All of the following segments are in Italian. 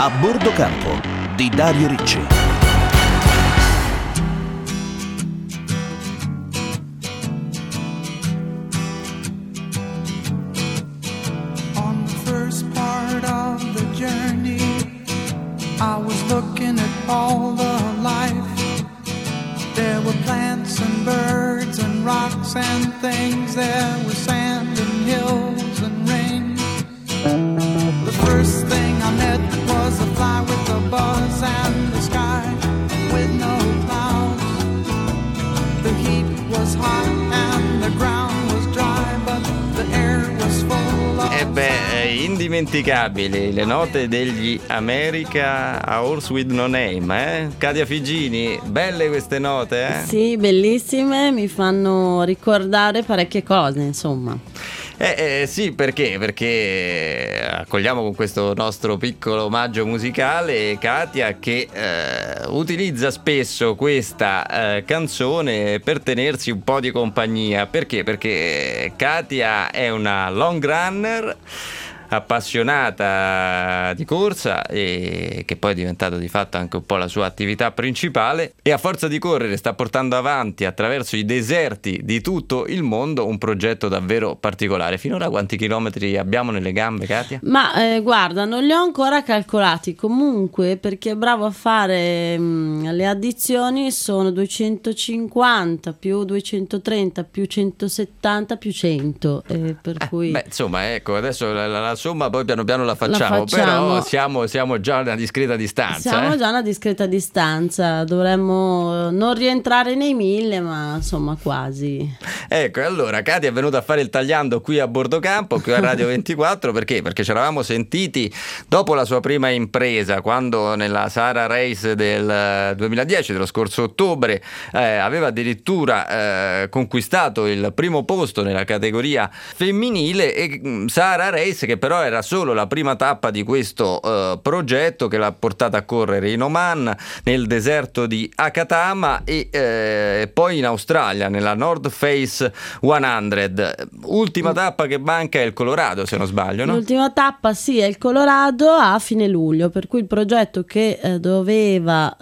A bordo campo di Dario Ricci. On the first part of the journey, I was looking at all the life. There were plants and birds and rocks and things. There was sand and hills and rain. The first thing I met was a fly with a buzz and the sky with no clouds. The heat was hot and the ground was dry, but the air was full of indimenticabili le note degli America a Horse with No Name, Katia Figini, belle queste note, eh? Sì, bellissime, mi fanno ricordare parecchie cose, insomma. Sì, perché accogliamo con questo nostro piccolo omaggio musicale Katia che utilizza spesso questa canzone per tenersi un po' di compagnia. Perché? Perché Katia è una long runner appassionata di corsa e che poi è diventato di fatto anche un po' la sua attività principale, e a forza di correre sta portando avanti attraverso i deserti di tutto il mondo un progetto davvero particolare. Finora quanti chilometri abbiamo nelle gambe, Katia? Ma guarda, non li ho ancora calcolati, comunque perché è bravo a fare le addizioni, sono 250 più 230 più 170 più 100, per cui... insomma, ecco, adesso la somma poi piano piano la facciamo. Però siamo già a una discreta distanza. Siamo già a una discreta distanza, dovremmo non rientrare nei 1000, ma insomma quasi. Ecco, e allora Katia è venuta a fare il tagliando qui a bordo campo, qui a Radio 24, perché ci eravamo sentiti dopo la sua prima impresa, quando nella Sahara Race del 2010, dello scorso ottobre, aveva addirittura conquistato il primo posto nella categoria femminile, e Sahara Race che però era solo la prima tappa di questo progetto che l'ha portata a correre in Oman, nel deserto di Akatama e poi in Australia nella North Face 100. Ultima tappa che manca è il Colorado, se non sbaglio, no? L'ultima tappa sì, è il Colorado a fine luglio, per cui il progetto che doveva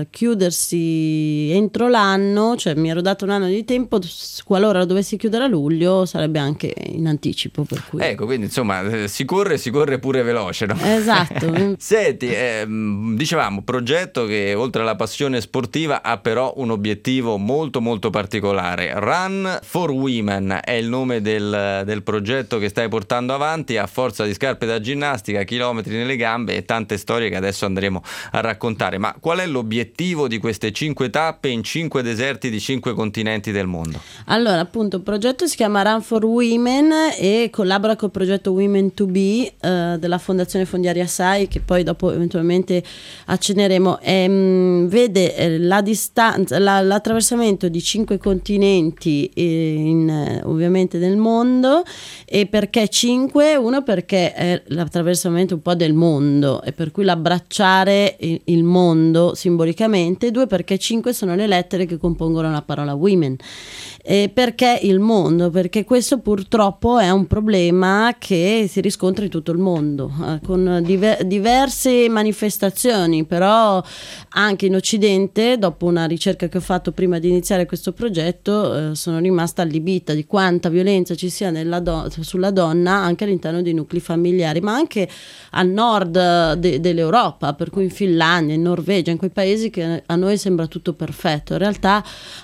chiudersi entro l'anno, cioè mi ero dato un anno di tempo, qualora lo dovessi chiudere a luglio sarebbe anche in anticipo, per cui... Ecco, quindi insomma si corre pure veloce, no? Esatto. Senti, dicevamo, progetto che oltre alla passione sportiva ha però un obiettivo molto molto particolare. Run for Women è il nome del progetto che stai portando avanti a forza di scarpe da ginnastica, chilometri nelle gambe e tante storie che adesso andremo a raccontare. Ma qual è l'obiettivo di queste 5 tappe in 5 deserti di 5 continenti del mondo? Allora, appunto, il progetto si chiama Run for Women e collabora col progetto Women to Be della Fondazione Fondiaria SAI, che poi dopo eventualmente accenneremo. Vede la distanza, l'attraversamento di 5 continenti ovviamente del mondo. E perché 5? Uno, perché è l'attraversamento un po' del mondo e per cui l'abbracciare il mondo simbolicamente. 2, perché 5 sono le lettere che compongono la parola women. E perché il mondo? Perché questo purtroppo è un problema che si riscontra in tutto il mondo, con diverse manifestazioni, però anche in Occidente, dopo una ricerca che ho fatto prima di iniziare questo progetto, sono rimasta allibita di quanta violenza ci sia sulla donna anche all'interno dei nuclei familiari, ma anche al nord dell'Europa, per cui in Finlandia, in Norvegia, in quei paesi che a noi sembra tutto perfetto. In realtà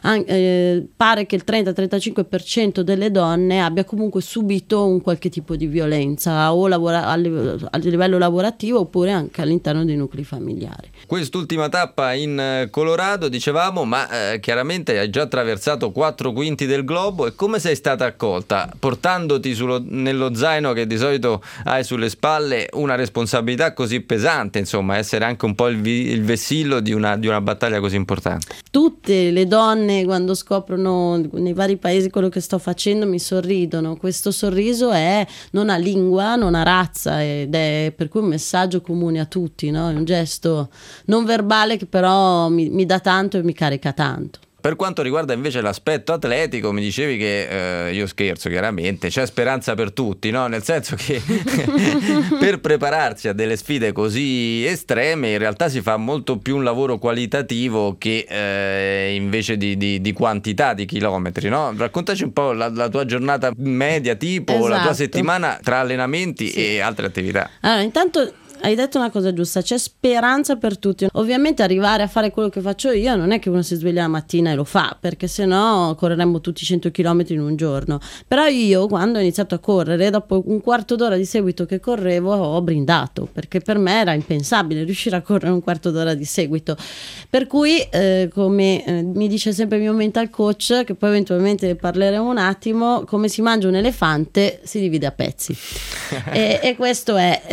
pare che il 30-35% delle donne abbia comunque subito un qualche tipo di violenza o a livello lavorativo oppure anche all'interno dei nuclei familiari. Quest'ultima tappa in Colorado, dicevamo, ma chiaramente hai già attraversato 4 quinti del globo. E come sei stata accolta? Portandoti nello zaino che di solito hai sulle spalle una responsabilità così pesante, insomma, essere anche un po' il vessillo di una battaglia così importante. Tutte le donne, quando scoprono nei vari paesi quello che sto facendo, mi sorridono. Questo sorriso non ha lingua, non ha razza, ed è per cui un messaggio comune a tutti, no? È un gesto non verbale che però mi dà tanto e mi carica tanto. Per quanto riguarda invece l'aspetto atletico, mi dicevi che, io scherzo chiaramente, c'è speranza per tutti, no? Nel senso che per prepararsi a delle sfide così estreme in realtà si fa molto più un lavoro qualitativo che invece di quantità di chilometri, no? Raccontaci un po' la tua giornata media, tipo la tua Esatto. settimana tra allenamenti e altre attività. Allora, intanto hai detto una cosa giusta, c'è speranza per tutti. Ovviamente arrivare a fare quello che faccio io non è che uno si sveglia la mattina e lo fa, perché sennò correremmo tutti 100 km in un giorno. Però io, quando ho iniziato a correre, dopo un quarto d'ora di seguito che correvo, ho brindato, perché per me era impensabile riuscire a correre un quarto d'ora di seguito. Per cui, come mi dice sempre il mio mental coach, che poi eventualmente parleremo un attimo, come si mangia un elefante si divide a pezzi. E questo è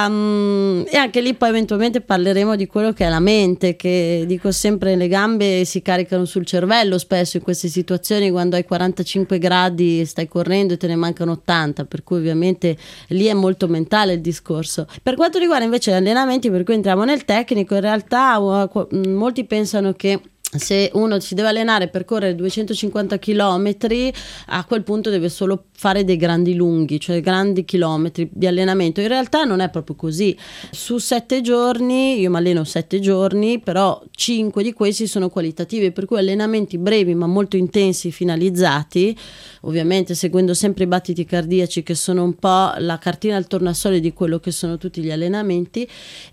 e anche lì poi eventualmente parleremo di quello che è la mente, che dico sempre le gambe si caricano sul cervello spesso in queste situazioni, quando hai 45 gradi stai correndo e te ne mancano 80, per cui ovviamente lì è molto mentale il discorso. Per quanto riguarda invece gli allenamenti, per cui entriamo nel tecnico, in realtà molti pensano che se uno si deve allenare per correre 250 km, a quel punto deve solo fare dei grandi lunghi, cioè grandi chilometri di allenamento. In realtà non è proprio così. Su 7 giorni, io mi alleno 7 giorni, però 5 di questi sono qualitativi, per cui allenamenti brevi ma molto intensi, finalizzati, ovviamente seguendo sempre i battiti cardiaci, che sono un po' la cartina al tornasole di quello che sono tutti gli allenamenti,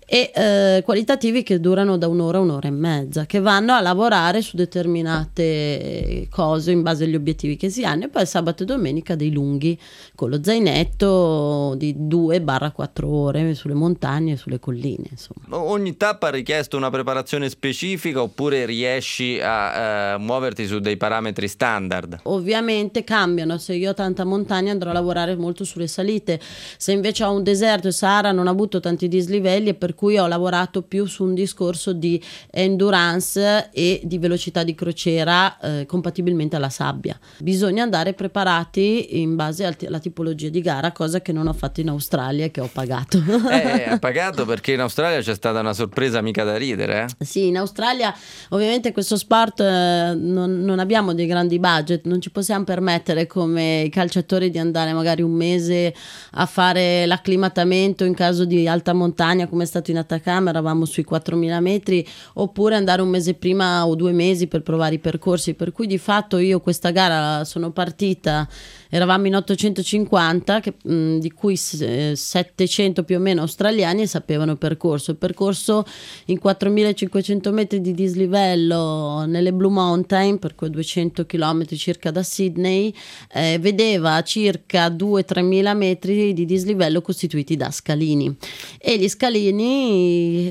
e qualitativi che durano da un'ora a un'ora e mezza, che vanno a lavorare su determinate cose in base agli obiettivi che si hanno, e poi sabato e domenica dei lunghi con lo zainetto di 2-4 ore sulle montagne e sulle colline, insomma. Ogni tappa ha richiesto una preparazione specifica oppure riesci a muoverti su dei parametri standard? Ovviamente cambiano, se io ho tanta montagna andrò a lavorare molto sulle salite, se invece ho un deserto e Sahara non ho avuto tanti dislivelli, e per cui ho lavorato più su un discorso di endurance e di velocità di crociera compatibilmente alla sabbia. Bisogna andare preparati in base alla tipologia di gara, cosa che non ho fatto in Australia e che ho pagato. Ha pagato, perché in Australia c'è stata una sorpresa mica da ridere. Sì, in Australia ovviamente questo sport non abbiamo dei grandi budget, non ci possiamo permettere come i calciatori di andare magari un mese a fare l'acclimatamento in caso di alta montagna, come è stato in Atacama, eravamo sui 4.000 metri, oppure andare un mese prima o 2 mesi per provare i percorsi, per cui di fatto io questa gara sono partita, eravamo in 850 di cui 700 più o meno australiani, e sapevano il percorso in 4.500 metri di dislivello nelle Blue Mountain, per cui 200 km circa da Sydney, vedeva circa 2-3.000 metri di dislivello costituiti da scalini, e gli scalini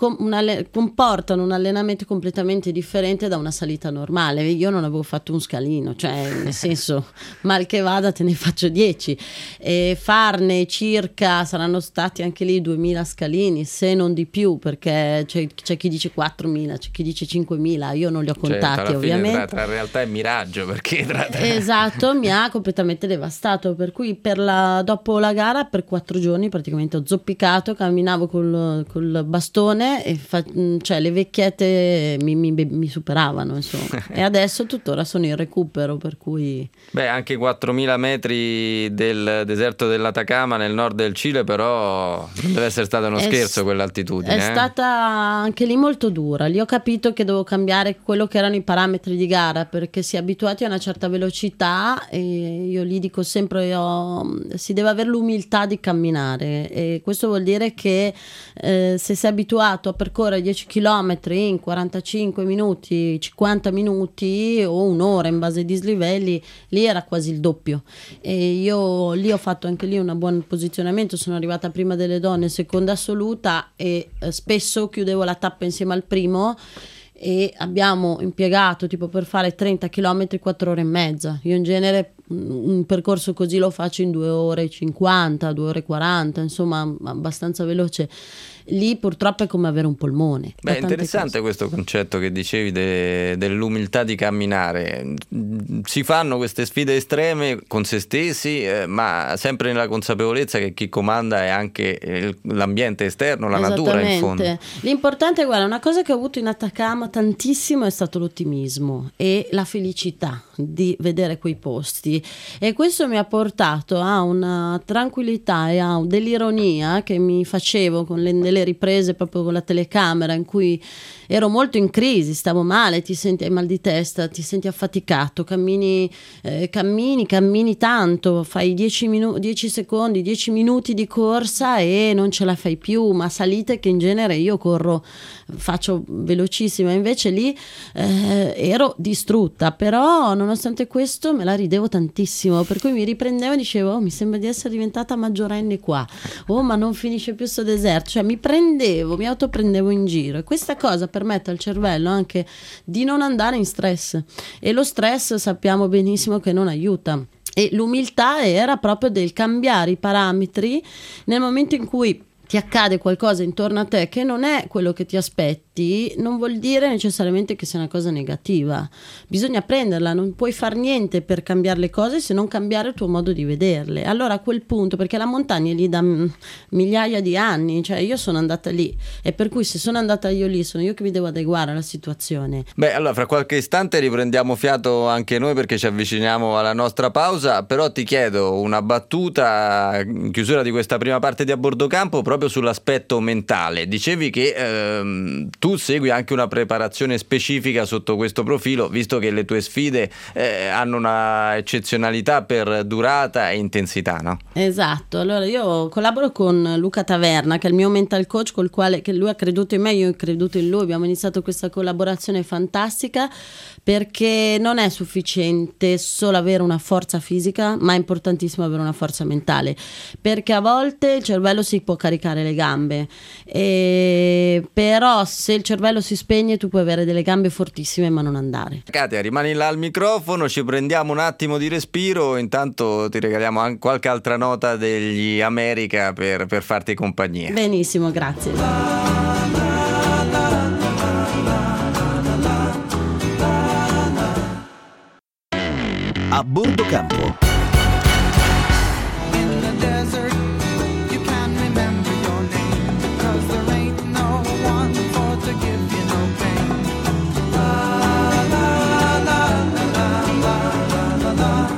comportano un allenamento completamente differente da una salita normale. Io non avevo fatto un scalino, cioè nel senso, mal che vada te ne faccio 10, e farne circa saranno stati anche lì 2.000 scalini, se non di più, perché c'è chi dice 4.000, c'è chi dice 5.000, io non li ho contati, ovviamente. Tra realtà e miraggio, perché esatto, mi ha completamente devastato, per cui dopo la gara per 4 giorni praticamente ho zoppicato, camminavo col bastone e cioè le vecchiette mi superavano, insomma. E adesso tuttora sono in recupero, per cui anche 4.000 metri del deserto dell'Atacama nel nord del Cile, però non deve essere stato uno scherzo quell'altitudine. È stata anche lì molto dura. Lì ho capito che dovevo cambiare quello che erano i parametri di gara, perché si è abituati a una certa velocità, e io lì dico sempre si deve avere l'umiltà di camminare, e questo vuol dire che se sei abituato a percorrere 10 km in 45 minuti, 50 minuti o un'ora in base ai dislivelli, lì era quasi il doppio, e io lì ho fatto anche lì un buon posizionamento, sono arrivata prima delle donne, seconda assoluta, e spesso chiudevo la tappa insieme al primo, e abbiamo impiegato tipo per fare 30 km 4 ore e mezza. Io in genere un percorso così lo faccio in 2 ore e 50, 2 ore e 40, insomma abbastanza veloce, lì purtroppo è come avere un polmone. Beh, è interessante questo concetto che dicevi dell'umiltà di camminare. Si fanno queste sfide estreme con se stessi, ma sempre nella consapevolezza che chi comanda è anche l'ambiente esterno, la natura in fondo. L'importante, guarda, una cosa che ho avuto in Atacama tantissimo è stato l'ottimismo e la felicità di vedere quei posti, e questo mi ha portato a una tranquillità e a dell'ironia che mi facevo con delle riprese proprio con la telecamera, in cui ero molto in crisi, stavo male, ti senti, hai mal di testa, ti senti affaticato, cammini tanto, fai 10 secondi, 10 minuti di corsa e non ce la fai più, ma salite che in genere io corro, faccio velocissima, invece lì ero distrutta, però nonostante questo me la ridevo tantissimo, per cui mi riprendevo e dicevo: mi sembra di essere diventata maggiorenne qua, ma non finisce più sto deserto, cioè mi autoprendevo in giro, e questa cosa permette al cervello anche di non andare in stress, e lo stress sappiamo benissimo che non aiuta, e l'umiltà era proprio del cambiare i parametri nel momento in cui ti accade qualcosa intorno a te che non è quello che ti aspetti, non vuol dire necessariamente che sia una cosa negativa. Bisogna prenderla, non puoi far niente per cambiare le cose se non cambiare il tuo modo di vederle. Allora a quel punto, perché la montagna è lì da migliaia di anni, cioè io sono andata lì, e per cui se sono andata io lì, sono io che mi devo adeguare alla situazione. Beh, allora fra qualche istante riprendiamo fiato anche noi, perché ci avviciniamo alla nostra pausa, però ti chiedo una battuta in chiusura di questa prima parte di A Bordo Campo proprio sull'aspetto mentale. Dicevi che tu segui anche una preparazione specifica sotto questo profilo, visto che le tue sfide hanno una eccezionalità per durata e intensità, no? Esatto, allora io collaboro con Luca Taverna, che è il mio mental coach, col quale che lui ha creduto in me, io ho creduto in lui, abbiamo iniziato questa collaborazione fantastica, perché non è sufficiente solo avere una forza fisica, ma è importantissimo avere una forza mentale, perché a volte il cervello si può caricare le gambe, però se il cervello si spegne tu puoi avere delle gambe fortissime ma non andare. Katia, rimani là al microfono, ci prendiamo un attimo di respiro, intanto ti regaliamo anche qualche altra nota degli America per farti compagnia. Benissimo, grazie. A Bordo Campo. In the desert, you can't remember your name, 'cause there ain't no one for to give you no pain. La la la la la la la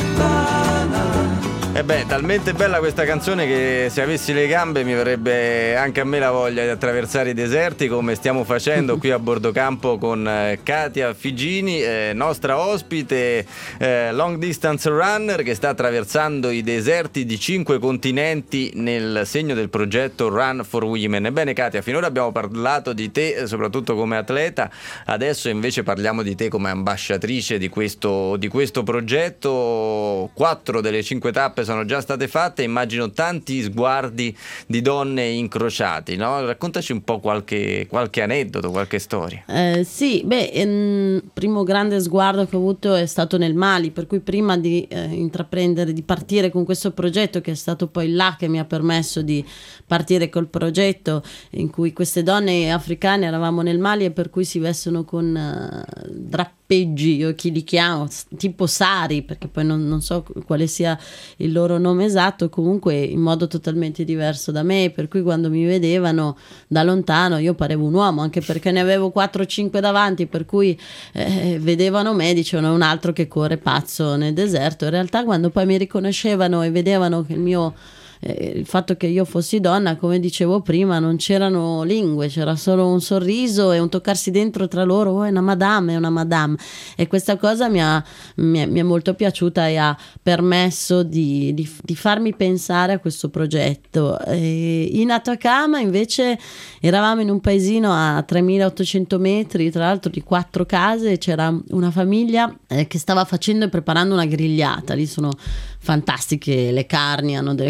la. E beh, talmente bella questa canzone che se avessi le gambe mi verrebbe anche a me la voglia di attraversare i deserti, come stiamo facendo qui a Bordo Campo con Katia Figini, nostra ospite, long distance runner che sta attraversando i deserti di 5 continenti nel segno del progetto Run for Women. Ebbene Katia, finora abbiamo parlato di te soprattutto come atleta, adesso invece parliamo di te come ambasciatrice di questo progetto. 4 delle 5 tappe sono già state fatte, immagino tanti sguardi di donne incrociati, no? Raccontaci un po' qualche aneddoto, qualche storia. Sì, il primo grande sguardo che ho avuto è stato nel Mali, per cui prima di intraprendere, di partire con questo progetto, che è stato poi là che mi ha permesso di partire col progetto, in cui queste donne africane eravamo nel Mali e per cui si vestono con drappeggi, io chi li chiamo, tipo sari, perché poi non so quale sia il loro nome esatto, comunque in modo totalmente diverso da me, per cui quando mi vedevano da lontano io parevo un uomo, anche perché ne avevo 4-5 davanti, per cui vedevano me, dicevano un altro che corre pazzo nel deserto. In realtà quando poi mi riconoscevano e vedevano che il fatto che io fossi donna, come dicevo prima, non c'erano lingue, c'era solo un sorriso e un toccarsi dentro tra loro, è una madame, e questa cosa mi è molto piaciuta e ha permesso di farmi pensare a questo progetto. In Atacama invece eravamo in un paesino a 3.800 metri, tra l'altro di 4 case, c'era una famiglia che stava facendo e preparando una grigliata, lì sono fantastiche le carni, hanno delle carni fantastiche,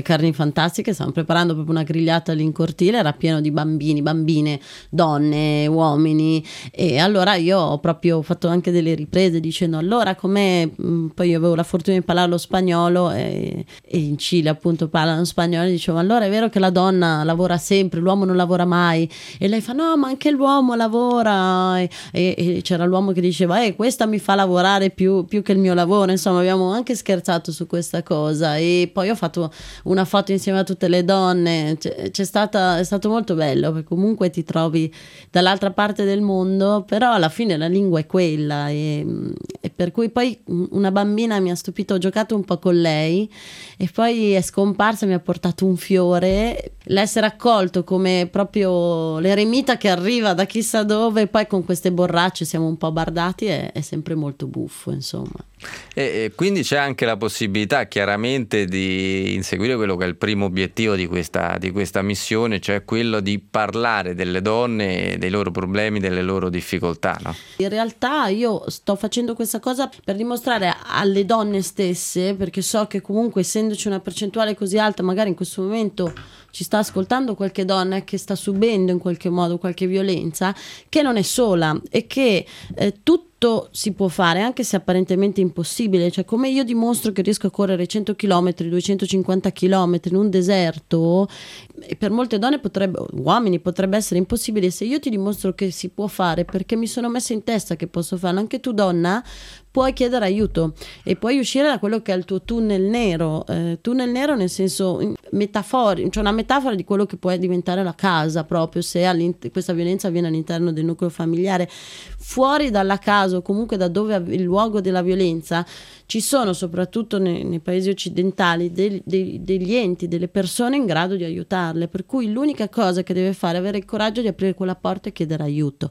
fantastiche, stavamo preparando proprio una grigliata lì in cortile, era pieno di bambini, bambine, donne, uomini, e allora io ho proprio fatto anche delle riprese dicendo allora com'è, poi io avevo la fortuna di parlare lo spagnolo e in Cile appunto parlano spagnolo, e dicevo allora è vero che la donna lavora sempre, l'uomo non lavora mai, e lei fa no ma anche l'uomo lavora, e c'era l'uomo che diceva questa mi fa lavorare più che il mio lavoro, insomma abbiamo anche scherzato su questa cosa, e poi ho fatto una foto insieme a tutte le donne, è stato molto bello perché comunque ti trovi dall'altra parte del mondo, però alla fine la lingua è quella, e per cui poi una bambina mi ha stupito, ho giocato un po' con lei e poi è scomparsa, mi ha portato un fiore, l'essere accolto come proprio l'eremita che arriva da chissà dove, e poi con queste borracce siamo un po' bardati, è sempre molto buffo, insomma. E quindi c'è anche la possibilità chiaramente di inseguire quello che è il primo obiettivo di questa missione, cioè quello di parlare delle donne, dei loro problemi, delle loro difficoltà, no? In realtà io sto facendo questa cosa per dimostrare alle donne stesse, perché so che comunque essendoci una percentuale così alta, magari in questo momento ci sta ascoltando qualche donna che sta subendo in qualche modo qualche violenza, che non è sola e che tutto si può fare, anche se apparentemente impossibile, cioè come io dimostro che riesco a correre 100 km, 250 km in un deserto, e per molte donne uomini potrebbe essere impossibile, se io ti dimostro che si può fare perché mi sono messa in testa che posso farlo, anche tu donna puoi chiedere aiuto e puoi uscire da quello che è il tuo tunnel nero nel senso metaforico, cioè una metafora di quello che può diventare la casa, proprio se questa violenza avviene all'interno del nucleo familiare. Fuori dalla casa o comunque da dove è il luogo della violenza ci sono, soprattutto nei paesi occidentali, degli enti, delle persone in grado di aiutarle, per cui l'unica cosa che deve fare è avere il coraggio di aprire quella porta e chiedere aiuto,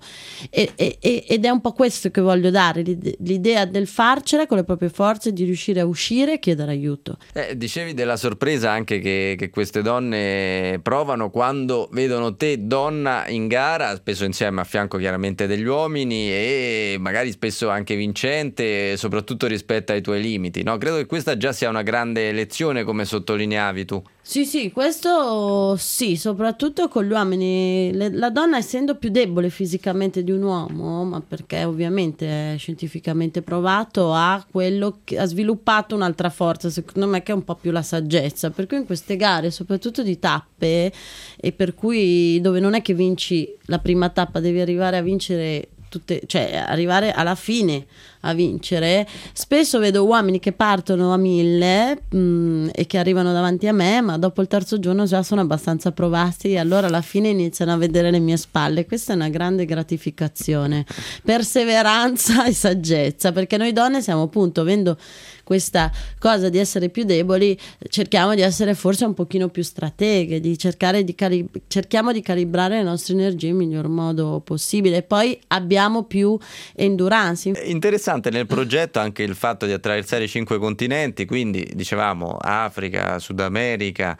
ed è un po' questo che voglio dare, l'idea del farcela con le proprie forze, di riuscire a uscire e chiedere aiuto. Dicevi della sorpresa anche che queste donne provano quando vedono te donna in gara, spesso insieme a fianco chiaramente degli uomini, e magari spesso anche vincente, soprattutto rispetto ai tuoi limiti, no? Credo che questa già sia una grande lezione, come sottolineavi tu. Sì, questo sì, soprattutto con gli uomini. La donna, essendo più debole fisicamente di un uomo, ma perché ovviamente è scientificamente provato, ha sviluppato un'altra forza, secondo me, che è un po' più la saggezza, per cui in queste gare, soprattutto di tappe, e per cui dove non è che vinci la prima tappa, devi arrivare a vincere cioè arrivare alla fine a vincere, spesso vedo uomini che partono a 1000 e che arrivano davanti a me, ma dopo il terzo giorno già sono abbastanza provati e allora alla fine iniziano a vedere le mie spalle. Questa è una grande gratificazione, perseveranza e saggezza, perché noi donne siamo appunto, avendo questa cosa di essere più deboli, cerchiamo di essere forse un pochino più strateghe, di cerchiamo di calibrare le nostre energie in miglior modo possibile, e poi abbiamo più endurance. Interessante nel progetto anche il fatto di attraversare i 5 continenti, quindi dicevamo Africa, Sud America,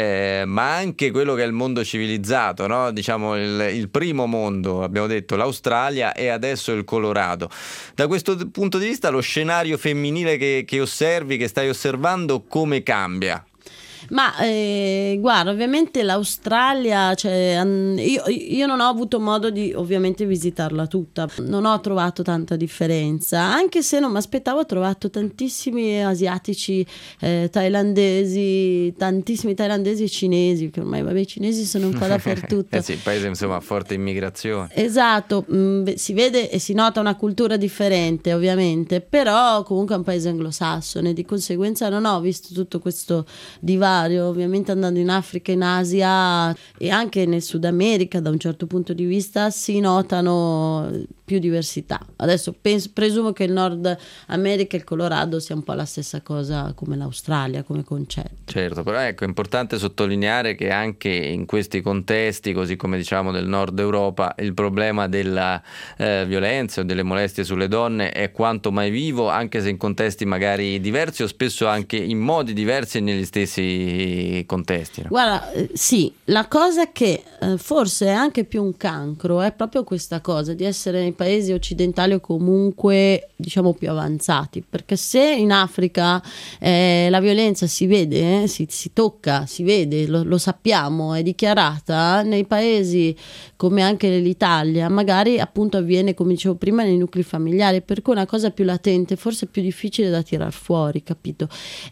ma anche quello che è il mondo civilizzato, no? Diciamo il primo mondo, abbiamo detto l'Australia e adesso il Colorado. Da questo punto di vista lo scenario femminile che osservi, che stai osservando, come cambia? Ma guarda, ovviamente l'Australia, cioè, io non ho avuto modo di ovviamente visitarla tutta, non ho trovato tanta differenza, anche se non mi aspettavo. Ho trovato tantissimi asiatici, tantissimi thailandesi e cinesi, che ormai i cinesi sono un po' dappertutto. Sì, il paese insomma ha forte immigrazione. Esatto, si vede e si nota una cultura differente ovviamente, però comunque è un paese anglosassone, di conseguenza non ho visto tutto questo divario. Ovviamente andando in Africa, in Asia e anche nel Sud America, da un certo punto di vista si notano più diversità. Adesso presumo che il Nord America e il Colorado sia un po' la stessa cosa come l'Australia come concetto. Certo, però ecco, è importante sottolineare che anche in questi contesti, così come diciamo del Nord Europa, il problema della violenza o delle molestie sulle donne è quanto mai vivo, anche se in contesti magari diversi o spesso anche in modi diversi e negli stessi contesti, no? Guarda, sì, la cosa che forse è anche più un cancro è proprio questa cosa di essere paesi occidentali o comunque diciamo più avanzati, perché se in Africa la violenza si vede, si tocca, si vede, lo sappiamo, è dichiarata, nei paesi come anche l'Italia magari appunto avviene, come dicevo prima, nei nuclei familiari, per cui è una cosa più latente, forse più difficile da tirar fuori, capito?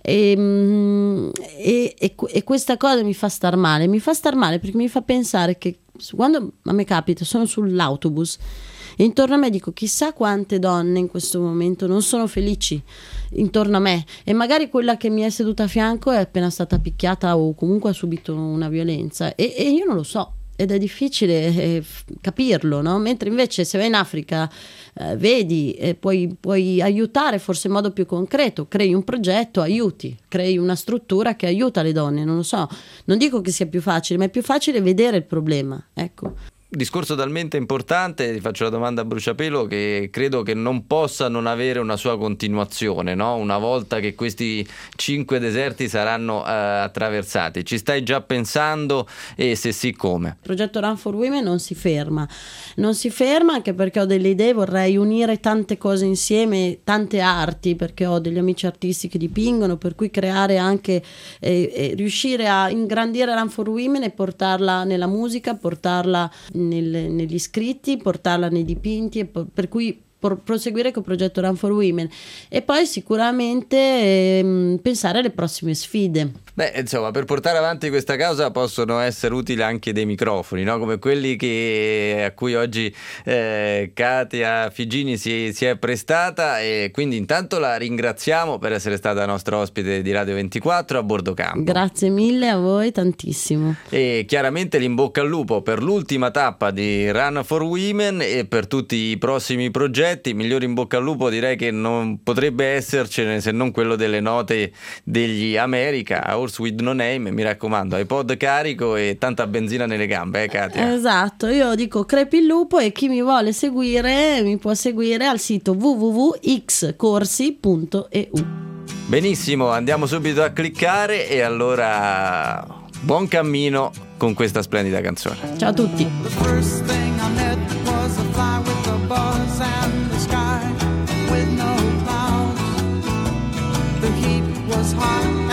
E questa cosa mi fa star male perché mi fa pensare che quando a me capita, sono sull'autobus e intorno a me dico chissà quante donne in questo momento non sono felici intorno a me, e magari quella che mi è seduta a fianco è appena stata picchiata o comunque ha subito una violenza e io non lo so. Ed è difficile capirlo, no? Mentre invece se vai in Africa vedi, puoi aiutare forse in modo più concreto, crei un progetto, aiuti, crei una struttura che aiuta le donne, non lo so, non dico che sia più facile, ma è più facile vedere il problema, ecco. Discorso talmente importante, ti faccio la domanda a bruciapelo, che credo che non possa non avere una sua continuazione, no? Una volta che questi 5 deserti saranno attraversati. Ci stai già pensando, e se sì, come? Il progetto Run for Women non si ferma anche perché ho delle idee, vorrei unire tante cose insieme, tante arti, perché ho degli amici artisti che dipingono, per cui creare anche riuscire a ingrandire Run for Women e portarla nella musica, portarla negli scritti, portarla nei dipinti, per cui proseguire col progetto Run for Women e poi sicuramente pensare alle prossime sfide. Beh, insomma, per portare avanti questa causa possono essere utili anche dei microfoni, no? Come quelli a cui oggi Katia Figini si è prestata, e quindi intanto la ringraziamo per essere stata nostra ospite di Radio 24 a Bordo Campo. Grazie mille a voi, tantissimo. E chiaramente l'in bocca al lupo per l'ultima tappa di Run for Women e per tutti i prossimi progetti. Migliore in bocca al lupo direi che non potrebbe essercene se non quello delle note degli America, A Horse with No Name. Mi raccomando, iPod carico e tanta benzina nelle gambe, Katia? Esatto, io dico crepi il lupo, e chi mi vuole seguire mi può seguire al sito www.xcorsi.eu. Benissimo, andiamo subito a cliccare, e allora buon cammino con questa splendida canzone. Ciao a tutti. The first thing I met was a fly with a buzz and the sky with no clouds. The heat was hot.